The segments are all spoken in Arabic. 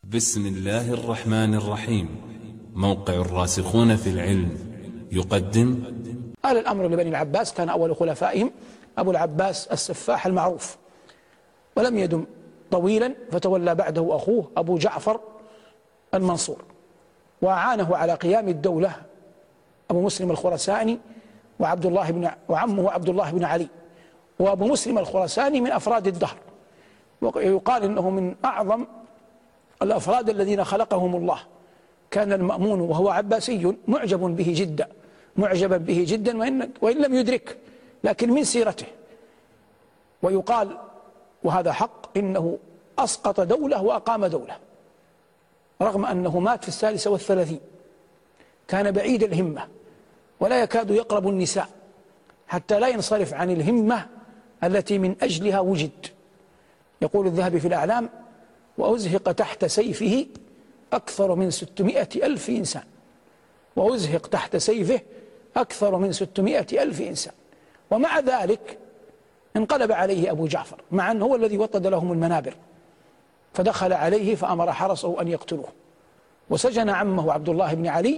بسم الله الرحمن الرحيم. موقع الراسخون في العلم يقدم. قال الأمر لبني العباس، كان أول خلفائهم أبو العباس السفاح المعروف، ولم يدم طويلا فتولى بعده أخوه أبو جعفر المنصور، وأعانه على قيام الدولة أبو مسلم الخراساني وعمه عبد الله بن علي. وأبو مسلم الخراساني من أفراد الدهر، ويقال إنه من أعظم الأفراد الذين خلقهم الله. كان المأمون وهو عباسي معجبا به جدا وإن لم يدرك، لكن من سيرته. ويقال، وهذا حق، إنه أسقط دولة وأقام دولة، رغم أنه مات في 36. كان بعيد الهمة ولا يكاد يقرب النساء، حتى لا ينصرف عن الهمة التي من أجلها وجد. يقول الذهبي في الأعلام: وأزهق تحت سيفه أكثر من 600,000 إنسان. وأزهق تحت سيفه أكثر من 600,000 إنسان. ومع ذلك انقلب عليه أبو جعفر، مع أنه هو الذي وطد لهم المنابر، فدخل عليه فأمر حرسه أن يقتلوه، وسجن عمه عبد الله بن علي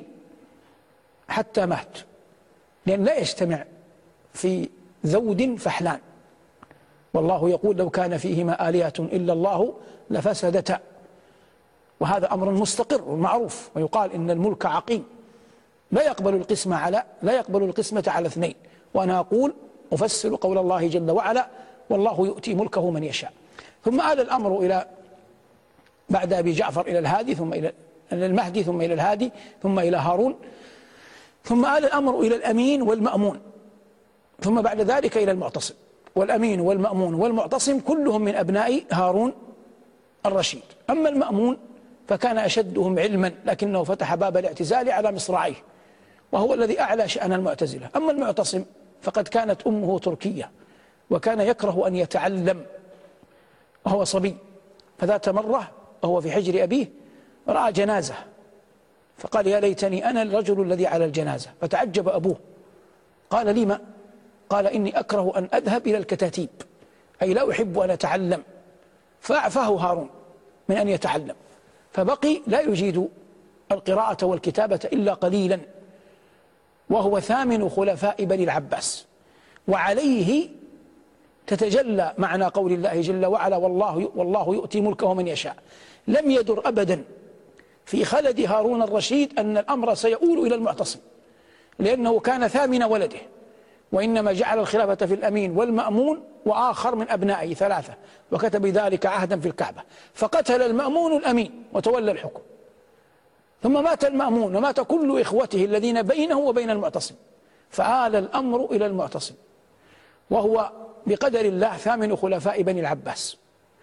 حتى مات، لأن لا يجتمع في ذود فحلان. والله يقول: لو كان فيهما آلهة إلا الله لفسدتا. وهذا أمر مستقر معروف. ويقال إن الملك عقيم، لا يقبل القسمة على اثنين. وأنا أقول أفسر قول الله جل وعلا: والله يؤتي ملكه من يشاء. ثم آل الأمر إلى بعد أبي جعفر إلى الهادي، ثم إلى المهدي، ثم إلى الهادي، ثم إلى هارون، ثم آل الأمر إلى الأمين والمأمون، ثم بعد ذلك إلى المعتصم. والأمين والمأمون والمعتصم كلهم من أبناء هارون الرشيد. أما المأمون فكان أشدهم علما، لكنه فتح باب الاعتزال على مصراعيه، وهو الذي أعلى شأن المعتزلة. أما المعتصم فقد كانت أمه تركية، وكان يكره أن يتعلم وهو صبي. فذات مرة وهو في حجر أبيه رأى جنازة، فقال: يا ليتني أنا الرجل الذي على الجنازة. فتعجب أبوه، قال: لما؟ قال: إني أكره أن أذهب إلى الكتاتيب، أي لا أحب أن أتعلم. فأعفاه هارون من أن يتعلم، فبقي لا يجيد القراءة والكتابة إلا قليلا، وهو ثامن خلفاء بني العباس. وعليه تتجلى معنى قول الله جل وعلا: والله يؤتي ملكه من يشاء. لم يدر أبدا في خلد هارون الرشيد أن الأمر سيؤول إلى المعتصم، لأنه كان ثامن ولده، وإنما جعل الخلافة في الأمين والمأمون وآخر من أبنائه 3، وكتب ذلك عهدا في الكعبة. فقتل المأمون الأمين وتولى الحكم، ثم مات المأمون ومات كل إخوته الذين بينه وبين المعتصم، فآل الأمر إلى المعتصم، وهو بقدر الله ثامن خلفاء بني العباس.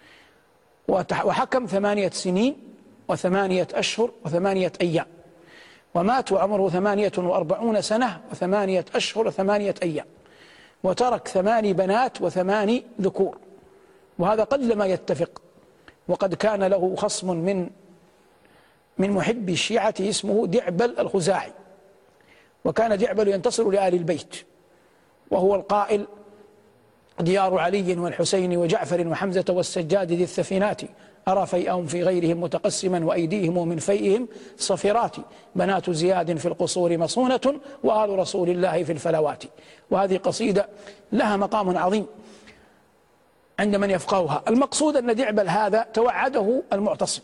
وحكم 8 سنين و8 أشهر و8 أيام، ومات وعمره 48 سنة و8 أشهر و8 أيام، وترك 8 بنات و8 ذكور. وهذا قل ما يتفق. وقد كان له خصم من محبي الشيعة اسمه دعبل الخزاعي، وكان دعبل ينتصر لآل البيت، وهو القائل: ديار علي والحسين وجعفر وحمزة والسجاد ذي الثفينات، أرى فيئهم في غيرهم متقسما، وأيديهم من فيئهم صفرات، بنات زياد في القصور مصونة، وآل رسول الله في الفلوات. وهذه قصيدة لها مقام عظيم عند من يفقهها. المقصود أن دعبل هذا توعده المعتصم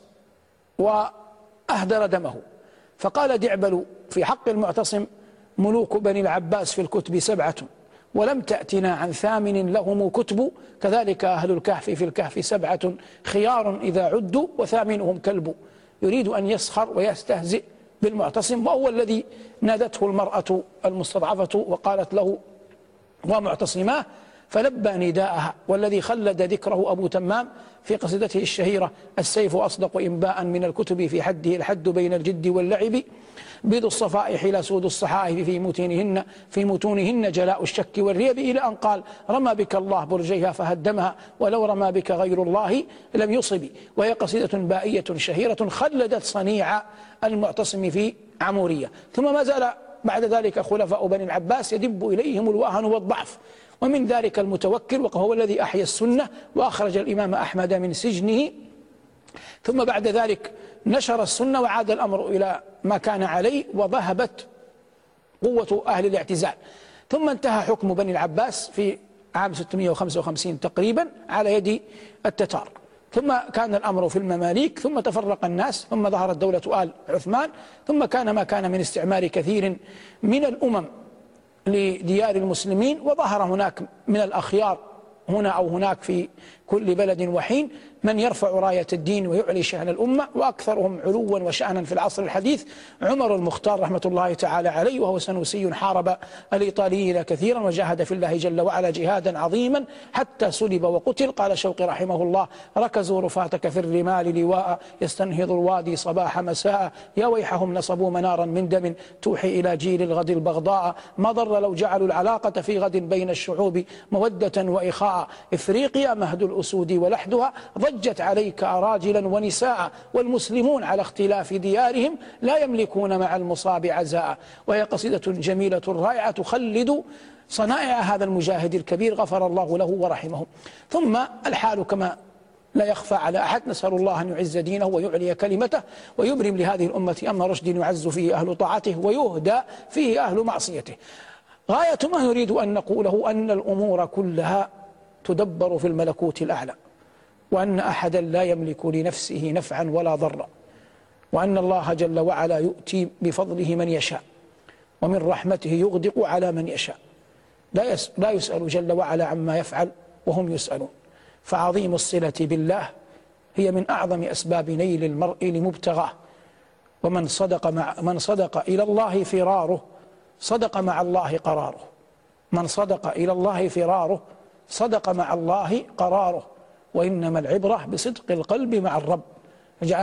وأهدر دمه، فقال دعبل في حق المعتصم: ملوك بني العباس في الكتب 7، ولم تأتنا عن 8 لهم كتب، كذلك أهل الكهف في الكهف 7، خيار إذا عدوا وثامنهم كلب. يريد أن يسخر ويستهزئ بالمعتصم، وهو الذي نادته المرأة المستضعفة وقالت له: ومعتصماه، فلبى نداءها. والذي خلد ذكره أبو تمام في قصيدته الشهيرة: السيف أصدق إنباء من الكتب، في حده الحد بين الجد واللعب، بيض الصفائح لا سود الصحائف، في متونهن جلاء الشك والريب، إلى أن قال: رمى بك الله برجيها فهدمها، ولو رمى بك غير الله لم يصب. وهي قصيدة بائية شهيرة خلدت صنيع المعتصم في عمورية. ثم ما زال بعد ذلك خلفاء بني العباس يدب إليهم الوهن والضعف، ومن ذلك المتوكل، وهو الذي أحيا السنة وأخرج الإمام أحمد من سجنه ثم بعد ذلك نشر السنة وعاد الأمر إلى ما كان عليه وذهبت قوة أهل الاعتزال. ثم انتهى حكم بني العباس في عام 655 تقريبا على يد التتار، ثم كان الأمر في المماليك، ثم تفرق الناس، ثم ظهرت دولة آل عثمان، ثم كان ما كان من استعمار كثير من الأمم لديار المسلمين، وظهر هناك من الأخيار هنا أو هناك في كل بلد وحين من يرفع راية الدين ويعلي شأن الأمة، وأكثرهم علوا وشأنا في العصر الحديث عمر المختار رحمة الله تعالى عليه، وهو سنوسي حارب الإيطاليين كثيرا وجاهد في الله جل وعلا جهادا عظيما حتى صلب وقتل. قال شوقي رحمه الله: ركزوا رفاتك في الرمال لواء يستنهض الوادي صباح مساء، يا ويحهم نصبوا منارا من دم توحي إلى جيل الغد البغضاء، ما ضر لو جعلوا العلاقة في غد بين الشعوب مودة وإخاء، إفريقيا مهد الأسود ولحدها ضجت عليك أراجلا ونساء، والمسلمون على اختلاف ديارهم لا يملكون مع المصاب عزاء. وهي قصيدة جميلة رائعة تخلد صنائع هذا المجاهد الكبير غفر الله له ورحمه. ثم الحال كما لا يخفى على أحد، نسأل الله أن يعز دينه ويعلي كلمته ويبرم لهذه الأمة أمر رشد يعز فيه أهل طاعته ويهدى فيه أهل معصيته. غاية ما نريد أن نقوله أن الأمور كلها تدبر في الملكوت الأعلى، وأن أحدا لا يملك لنفسه نفعا ولا ضرا، وأن الله جل وعلا يؤتي بفضله من يشاء، ومن رحمته يغدق على من يشاء، لا يسأل جل وعلا عما يفعل وهم يسألون. فعظيم الصلة بالله هي من أعظم أسباب نيل المرء لمبتغاه، ومن صدق إلى الله فراره صدق مع الله قراره، من صدق إلى الله فراره صدق مع الله قراره، وإنما العبرة بصدق القلب مع الرب.